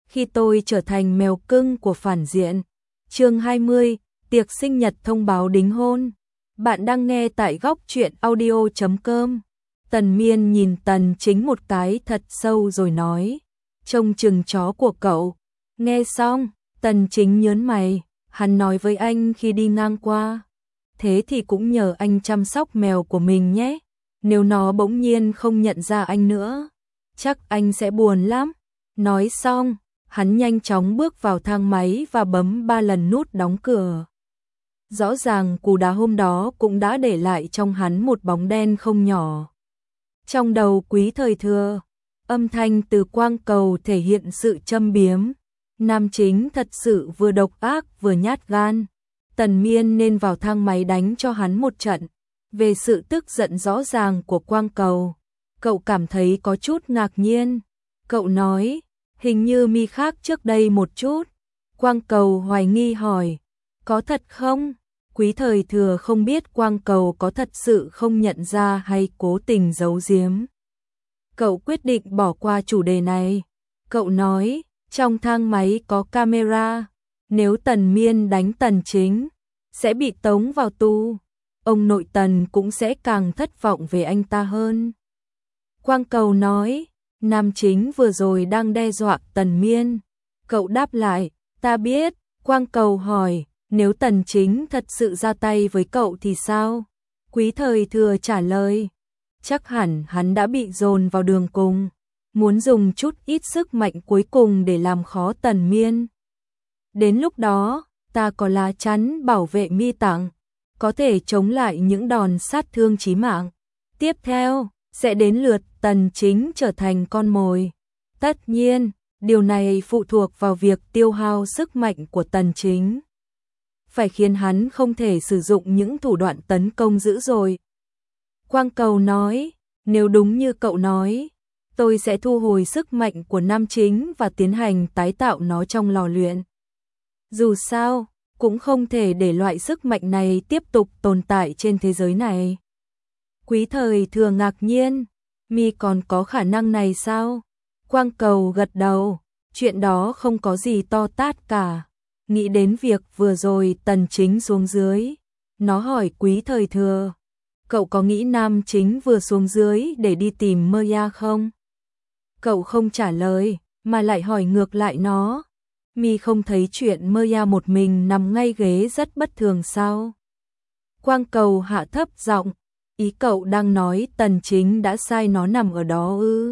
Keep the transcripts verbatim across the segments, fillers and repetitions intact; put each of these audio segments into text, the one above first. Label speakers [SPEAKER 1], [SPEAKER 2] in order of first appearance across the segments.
[SPEAKER 1] khi tôi trở thành mèo cưng của phản diện. Chương hai mươi, tiệc sinh nhật thông báo đính hôn. Bạn đang nghe tại góc truyện audio chấm com. Tần Miên nhìn Tần Chính một cái thật sâu rồi nói, trông chừng chó của cậu. Nghe xong, Tần Chính nhớn mày, hắn nói với anh khi đi ngang qua. Thế thì cũng nhờ anh chăm sóc mèo của mình nhé. Nếu nó bỗng nhiên không nhận ra anh nữa, chắc anh sẽ buồn lắm. Nói xong, hắn nhanh chóng bước vào thang máy và bấm ba lần nút đóng cửa. Rõ ràng cú đá hôm đó cũng đã để lại trong hắn một bóng đen không nhỏ. Trong đầu Quý Thời Thừa, âm thanh từ quang cầu thể hiện sự châm biếm. Nam chính thật sự vừa độc ác vừa nhát gan. Tần Miên nên vào thang máy đánh cho hắn một trận. Về sự tức giận rõ ràng của quang cầu, cậu cảm thấy có chút ngạc nhiên. Cậu nói, hình như mi khác trước đây một chút. Quang cầu hoài nghi hỏi, có thật không? Quý Thời Thừa không biết quang cầu có thật sự không nhận ra hay cố tình giấu giếm. Cậu quyết định bỏ qua chủ đề này. Cậu nói, trong thang máy có camera, nếu Tần Miên đánh Tần Chính, sẽ bị tống vào tù. Ông nội Tần cũng sẽ càng thất vọng về anh ta hơn. Quang cầu nói, Nam Chính vừa rồi đang đe dọa Tần Miên. Cậu đáp lại, ta biết. Quang cầu hỏi, nếu Tần Chính thật sự ra tay với cậu thì sao? Quý Thời Thừa trả lời, chắc hẳn hắn đã bị dồn vào đường cùng, muốn dùng chút ít sức mạnh cuối cùng để làm khó Tần Miên. Đến lúc đó, ta có lá chắn bảo vệ mi tặng, có thể chống lại những đòn sát thương chí mạng. Tiếp theo, sẽ đến lượt Tần Chính trở thành con mồi. Tất nhiên, điều này phụ thuộc vào việc tiêu hao sức mạnh của Tần Chính. Phải khiến hắn không thể sử dụng những thủ đoạn tấn công dữ dội. Quang cầu nói, nếu đúng như cậu nói, tôi sẽ thu hồi sức mạnh của Nam Chính và tiến hành tái tạo nó trong lò luyện. Dù sao, cũng không thể để loại sức mạnh này tiếp tục tồn tại trên thế giới này. Quý Thời Thừa ngạc nhiên, mi còn có khả năng này sao? Quang cầu gật đầu, chuyện đó không có gì to tát cả. Nghĩ đến việc vừa rồi Tần Chính xuống dưới, nó hỏi Quý Thời Thừa, cậu có nghĩ Nam Chính vừa xuống dưới để đi tìm Maya không? Cậu không trả lời, mà lại hỏi ngược lại nó, mi không thấy chuyện Maya một mình nằm ngay ghế rất bất thường sao? Quang cầu hạ thấp giọng, ý cậu đang nói Tần Chính đã sai nó nằm ở đó ư?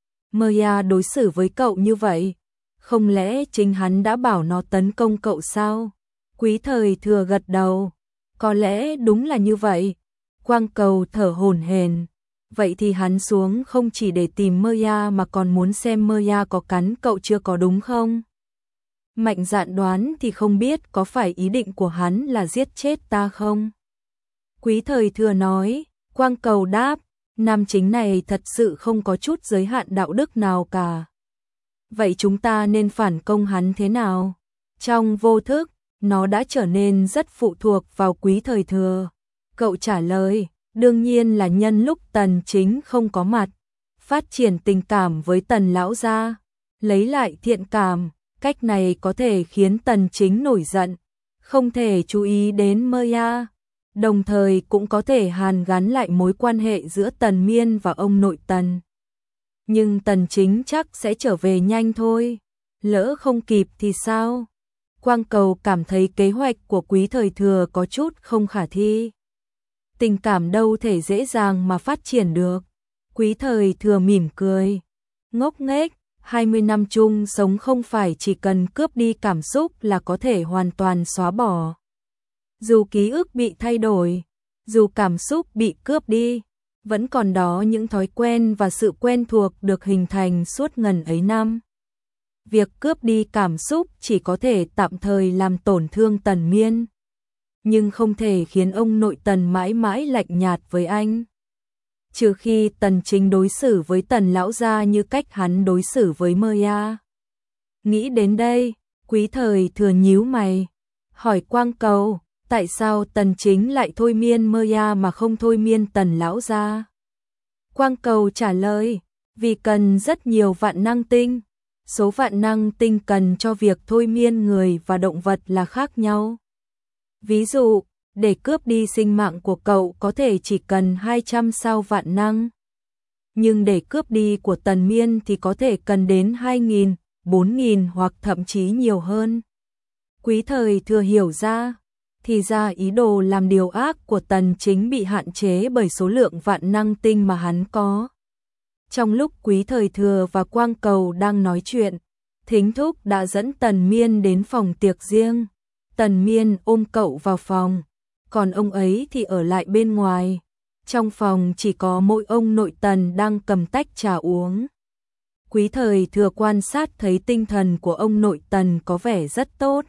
[SPEAKER 1] Maya đối xử với cậu như vậy, không lẽ chính hắn đã bảo nó tấn công cậu sao? Quý Thời Thừa gật đầu, có lẽ đúng là như vậy. Quang cầu thở hổn hển, vậy thì hắn xuống không chỉ để tìm Maya mà còn muốn xem Maya có cắn cậu chưa có đúng không? Mạnh dạn đoán thì không biết có phải ý định của hắn là giết chết ta không? Quý Thời Thừa nói, Quang cầu đáp, Nam Chính này thật sự không có chút giới hạn đạo đức nào cả. Vậy chúng ta nên phản công hắn thế nào? Trong vô thức, nó đã trở nên rất phụ thuộc vào Quý Thời Thừa. Cậu trả lời, đương nhiên là nhân lúc Tần Chính không có mặt, phát triển tình cảm với Tần lão gia, lấy lại thiện cảm. Cách này có thể khiến Tần Chính nổi giận, không thể chú ý đến Maya, đồng thời cũng có thể hàn gắn lại mối quan hệ giữa Tần Miên và ông nội Tần. Nhưng Tần Chính chắc sẽ trở về nhanh thôi, lỡ không kịp thì sao? Quang cầu cảm thấy kế hoạch của Quý Thời Thừa có chút không khả thi. Tình cảm đâu thể dễ dàng mà phát triển được. Quý Thời Thừa mỉm cười, ngốc nghếch, hai mươi năm chung sống không phải chỉ cần cướp đi cảm xúc là có thể hoàn toàn xóa bỏ. Dù ký ức bị thay đổi, dù cảm xúc bị cướp đi, vẫn còn đó những thói quen và sự quen thuộc được hình thành suốt ngần ấy năm. Việc cướp đi cảm xúc chỉ có thể tạm thời làm tổn thương Tần Miên, nhưng không thể khiến ông nội Tần mãi mãi lạnh nhạt với anh. Trừ khi Tần Chính đối xử với Tần lão gia như cách hắn đối xử với Maya. Nghĩ đến đây, Quý Thời Thừa nhíu mày, hỏi Quang cầu, tại sao Tần Chính lại thôi miên Maya mà không thôi miên Tần lão gia? Quang cầu trả lời, vì cần rất nhiều vạn năng tinh. số vạn năng tinh cần cho việc thôi miên người và động vật là khác nhau. Ví dụ, để cướp đi sinh mạng của cậu có thể chỉ cần hai trăm sao vạn năng. Nhưng để cướp đi của Tần Miên thì có thể cần đến hai nghìn, bốn nghìn hoặc thậm chí nhiều hơn. Quý Thời Thừa hiểu ra, thì ra ý đồ làm điều ác của Tần Chính bị hạn chế bởi số lượng vạn năng tinh mà hắn có. Trong lúc Quý Thời Thừa và Quang Cầu đang nói chuyện, Thính Thúc đã dẫn Tần Miên đến phòng tiệc riêng. Tần Miên ôm cậu vào phòng, còn ông ấy thì ở lại bên ngoài. Trong phòng chỉ có mỗi ông nội Tần đang cầm tách trà uống. Quý Thời Thừa quan sát thấy tinh thần của ông nội Tần có vẻ rất tốt.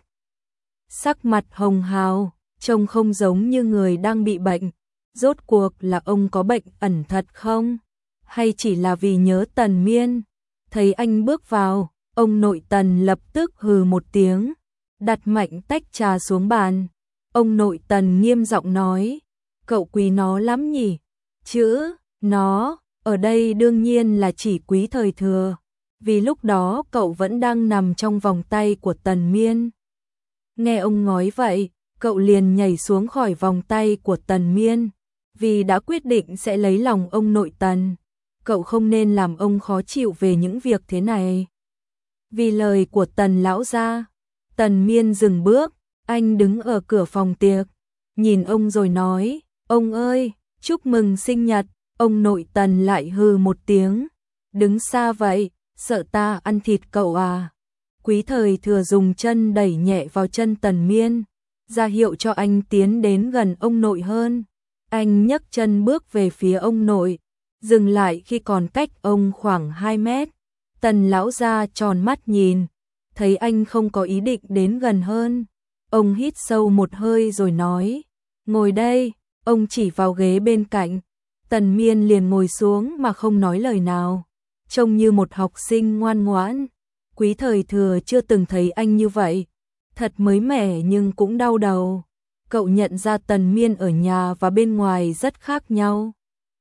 [SPEAKER 1] Sắc mặt hồng hào, trông không giống như người đang bị bệnh. Rốt cuộc là ông có bệnh ẩn thật không? Hay chỉ là vì nhớ Tần Miên? Thấy anh bước vào, ông nội Tần lập tức hừ một tiếng, đặt mạnh tách trà xuống bàn. Ông nội Tần nghiêm giọng nói, cậu quý nó lắm nhỉ? Chữ, nó, ở đây đương nhiên là chỉ Quý Thời Thừa, vì lúc đó cậu vẫn đang nằm trong vòng tay của Tần Miên. Nghe ông nói vậy, cậu liền nhảy xuống khỏi vòng tay của Tần Miên, vì đã quyết định sẽ lấy lòng ông nội Tần. Cậu không nên làm ông khó chịu về những việc thế này. Vì lời của Tần lão gia, Tần Miên dừng bước, anh đứng ở cửa phòng tiệc, nhìn ông rồi nói, ông ơi, chúc mừng sinh nhật. Ông nội Tần lại hừ một tiếng, đứng xa vậy, sợ ta ăn thịt cậu à? Quý Thời Thừa dùng chân đẩy nhẹ vào chân Tần Miên, ra hiệu cho anh tiến đến gần ông nội hơn. Anh nhấc chân bước về phía ông nội, dừng lại khi còn cách ông khoảng hai mét. Tần lão gia tròn mắt nhìn, thấy anh không có ý định đến gần hơn. Ông hít sâu một hơi rồi nói, ngồi đây. Ông chỉ vào ghế bên cạnh. Tần Miên liền ngồi xuống mà không nói lời nào, trông như một học sinh ngoan ngoãn. Quý Thời Thừa chưa từng thấy anh như vậy, thật mới mẻ nhưng cũng đau đầu. Cậu nhận ra Tần Miên ở nhà và bên ngoài rất khác nhau.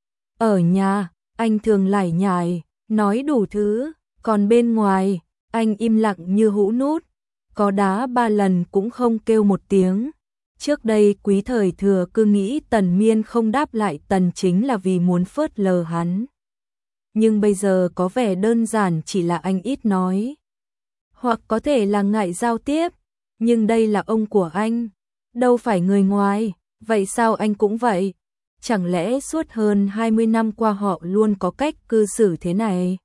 [SPEAKER 1] Ở nhà, anh thường lải nhải, nói đủ thứ, còn bên ngoài, anh im lặng như hũ nút, có đá ba lần cũng không kêu một tiếng. Trước đây Quý Thời Thừa cứ nghĩ Tần Miên không đáp lại Tần Chính là vì muốn phớt lờ hắn. Nhưng bây giờ có vẻ đơn giản chỉ là anh ít nói. Hoặc có thể là ngại giao tiếp, nhưng đây là ông của anh, đâu phải người ngoài, vậy sao anh cũng vậy? Chẳng lẽ suốt hơn hai mươi năm qua họ luôn có cách cư xử thế này?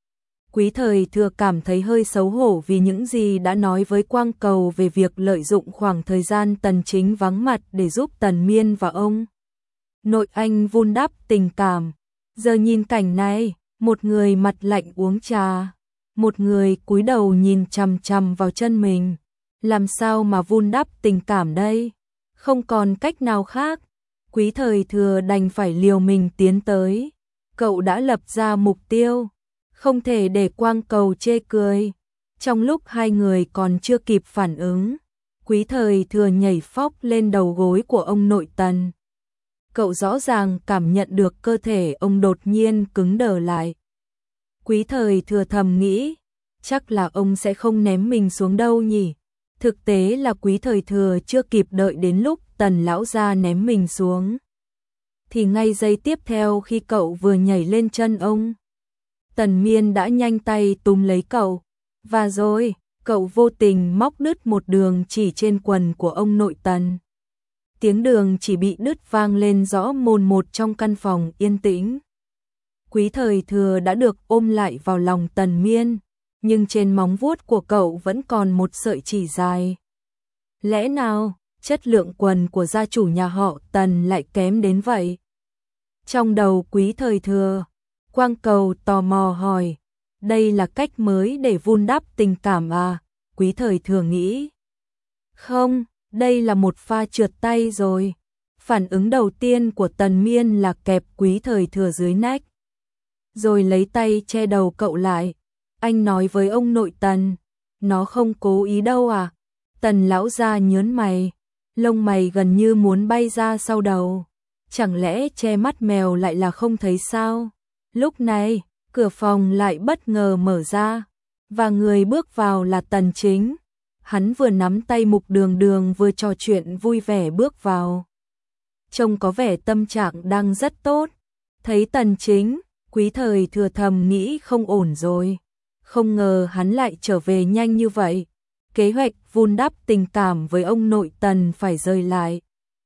[SPEAKER 1] Quý Thời Thừa cảm thấy hơi xấu hổ vì những gì đã nói với Quang Cầu về việc lợi dụng khoảng thời gian Tần Chính vắng mặt để giúp Tần Miên và ông nội anh vun đắp tình cảm. Giờ nhìn cảnh này, một người mặt lạnh uống trà, một người cúi đầu nhìn chằm chằm vào chân mình. Làm sao mà vun đắp tình cảm đây? Không còn cách nào khác. Quý Thời Thừa đành phải liều mình tiến tới. Cậu đã lập ra mục tiêu, không thể để Quang Cầu chê cười. Trong lúc hai người còn chưa kịp phản ứng, Quý Thời Thừa nhảy phóc lên đầu gối của ông nội Tần. Cậu rõ ràng cảm nhận được cơ thể ông đột nhiên cứng đờ lại. Quý Thời Thừa thầm nghĩ, chắc là ông sẽ không ném mình xuống đâu nhỉ. Thực tế là Quý Thời Thừa chưa kịp đợi đến lúc Tần lão gia ném mình xuống, thì ngay giây tiếp theo khi cậu vừa nhảy lên chân ông, Tần Miên đã nhanh tay túm lấy cậu, và rồi, cậu vô tình móc đứt một đường chỉ trên quần của ông nội Tần. Tiếng đường chỉ bị đứt vang lên rõ mồn một trong căn phòng yên tĩnh. Quý Thời Thừa đã được ôm lại vào lòng Tần Miên, nhưng trên móng vuốt của cậu vẫn còn một sợi chỉ dài. Lẽ nào, chất lượng quần của gia chủ nhà họ Tần lại kém đến vậy? Trong đầu Quý Thời Thừa, Quang Cầu tò mò hỏi, đây là cách mới để vun đắp tình cảm à? Quý Thời Thừa nghĩ, không, đây là một pha trượt tay rồi. Phản ứng đầu tiên của Tần Miên là kẹp Quý Thời Thừa dưới nách, rồi lấy tay che đầu cậu lại. Anh nói với ông nội Tần, nó không cố ý đâu à? Tần lão gia nhớn mày, lông mày gần như muốn bay ra sau đầu. Chẳng lẽ che mắt mèo lại là không thấy sao? Lúc này, cửa phòng lại bất ngờ mở ra. và người bước vào là Tần Chính. Hắn vừa nắm tay Mục Đường Đường vừa trò chuyện vui vẻ bước vào. Trông có vẻ tâm trạng đang rất tốt. Thấy Tần Chính, Quý Thời Thừa thầm nghĩ không ổn rồi. Không ngờ hắn lại trở về nhanh như vậy. Kế hoạch vun đắp tình cảm với ông nội Tần phải rơi lại.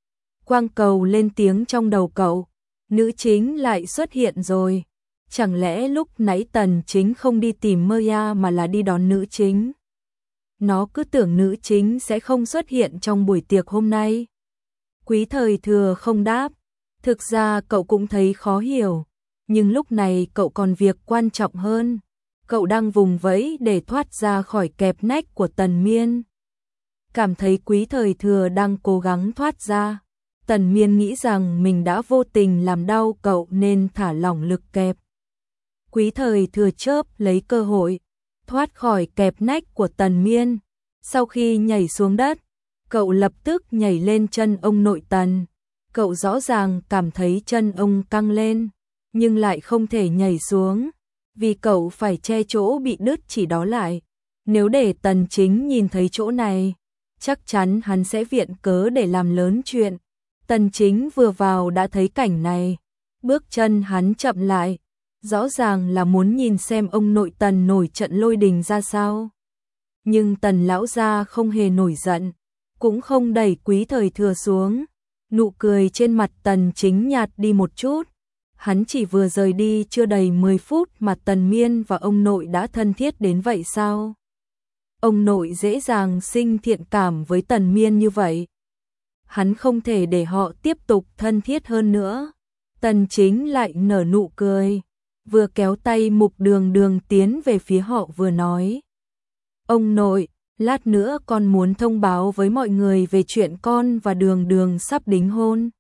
[SPEAKER 1] Quang Cầu lên tiếng trong đầu cậu. Nữ chính lại xuất hiện rồi. Chẳng lẽ lúc nãy Tần Chính không đi tìm Maya mà là đi đón nữ chính? Nó cứ tưởng nữ chính sẽ không xuất hiện trong buổi tiệc hôm nay. Quý Thời Thừa không đáp. Thực ra cậu cũng thấy khó hiểu. Nhưng lúc này cậu còn việc quan trọng hơn. Cậu đang vùng vẫy để thoát ra khỏi kẹp nách của Tần Miên. Cảm thấy Quý Thời Thừa đang cố gắng thoát ra. Tần Miên nghĩ rằng mình đã vô tình làm đau cậu nên thả lỏng lực kẹp. Quý Thời Thừa chớp lấy cơ hội, thoát khỏi kẹp nách của Tần Miên. Sau khi nhảy xuống đất, cậu lập tức nhảy lên chân ông nội Tần. Cậu rõ ràng cảm thấy chân ông căng lên, nhưng lại không thể nhảy xuống, vì cậu phải che chỗ bị đứt chỉ đó lại. Nếu để Tần Chính nhìn thấy chỗ này, chắc chắn hắn sẽ viện cớ để làm lớn chuyện. Tần Chính vừa vào đã thấy cảnh này, bước chân hắn chậm lại, rõ ràng là muốn nhìn xem ông nội Tần nổi trận lôi đình ra sao. Nhưng Tần lão gia không hề nổi giận, cũng không đẩy Quý Thời Thừa xuống. Nụ cười trên mặt Tần Chính nhạt đi một chút. Hắn chỉ vừa rời đi chưa đầy mười phút mà Tần Miên và ông nội đã thân thiết đến vậy sao? Ông nội dễ dàng sinh thiện cảm với Tần Miên như vậy. Hắn không thể để họ tiếp tục thân thiết hơn nữa. Tần Chính lại nở nụ cười, vừa kéo tay Mục Đường Đường tiến về phía họ vừa nói. Ông nội, lát nữa con muốn thông báo với mọi người về chuyện con và Đường Đường sắp đính hôn.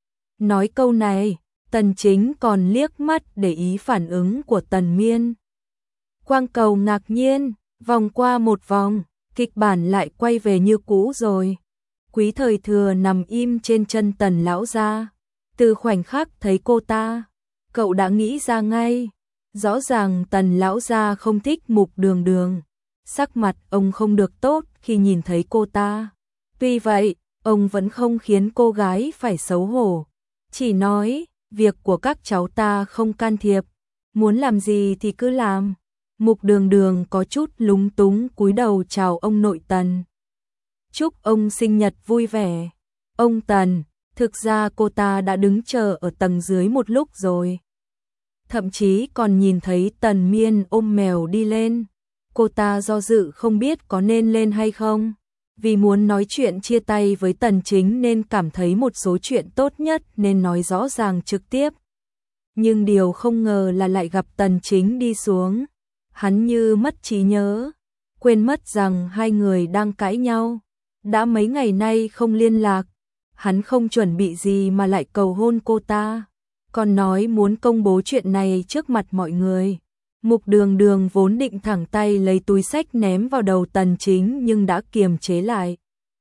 [SPEAKER 1] Nói câu này, Tần Chính còn liếc mắt để ý phản ứng của Tần Miên. Quang Cầu ngạc nhiên, vòng qua một vòng, kịch bản lại quay về như cũ rồi. Quý Thời Thừa nằm im trên chân Tần lão gia. Từ khoảnh khắc thấy cô ta, cậu đã nghĩ ra ngay. Rõ ràng Tần lão gia không thích Mục Đường Đường. Sắc mặt ông không được tốt khi nhìn thấy cô ta. Tuy vậy, ông vẫn không khiến cô gái phải xấu hổ. Chỉ nói, việc của các cháu ta không can thiệp. Muốn làm gì thì cứ làm. Mục Đường Đường có chút lúng túng cúi đầu chào ông nội Tần. Chúc ông sinh nhật vui vẻ. Ông Tần, thực ra cô ta đã đứng chờ ở tầng dưới một lúc rồi. Thậm chí còn nhìn thấy Tần Miên ôm mèo đi lên. Cô ta do dự không biết có nên lên hay không. Vì muốn nói chuyện chia tay với Tần Chính nên cảm thấy một số chuyện tốt nhất nên nói rõ ràng trực tiếp. Nhưng điều không ngờ là lại gặp Tần Chính đi xuống. Hắn như mất trí nhớ, quên mất rằng hai người đang cãi nhau. Đã mấy ngày nay không liên lạc, hắn không chuẩn bị gì mà lại cầu hôn cô ta, còn nói muốn công bố chuyện này trước mặt mọi người. Mục Đường Đường vốn định thẳng tay lấy túi xách ném vào đầu Tần Chính nhưng đã kiềm chế lại.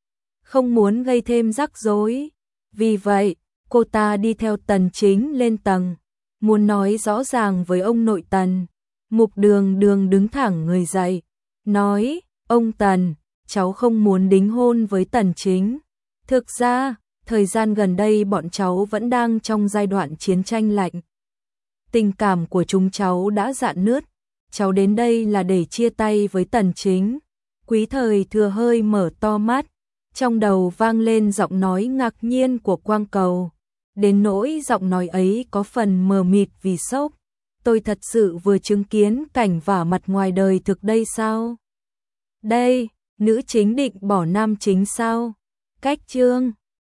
[SPEAKER 1] Không muốn gây thêm rắc rối. Vì vậy, cô ta đi theo Tần Chính lên tầng, muốn nói rõ ràng với ông nội Tần. Mục Đường Đường đứng thẳng người dậy, nói, ông Tần, cháu không muốn đính hôn với Tần Chính. Thực ra, thời gian gần đây bọn cháu vẫn đang trong giai đoạn chiến tranh lạnh. Tình cảm của chúng cháu đã rạn nứt. Cháu đến đây là để chia tay với Tần Chính. Quý Thời Thừa hơi mở to mắt. Trong đầu vang lên giọng nói ngạc nhiên của Quang Cầu. Đến nỗi giọng nói ấy có phần mờ mịt vì sốc. Tôi thật sự vừa chứng kiến cảnh vả mặt ngoài đời thực đây sao? Đây, nữ chính định bỏ nam chính sao? Cách chương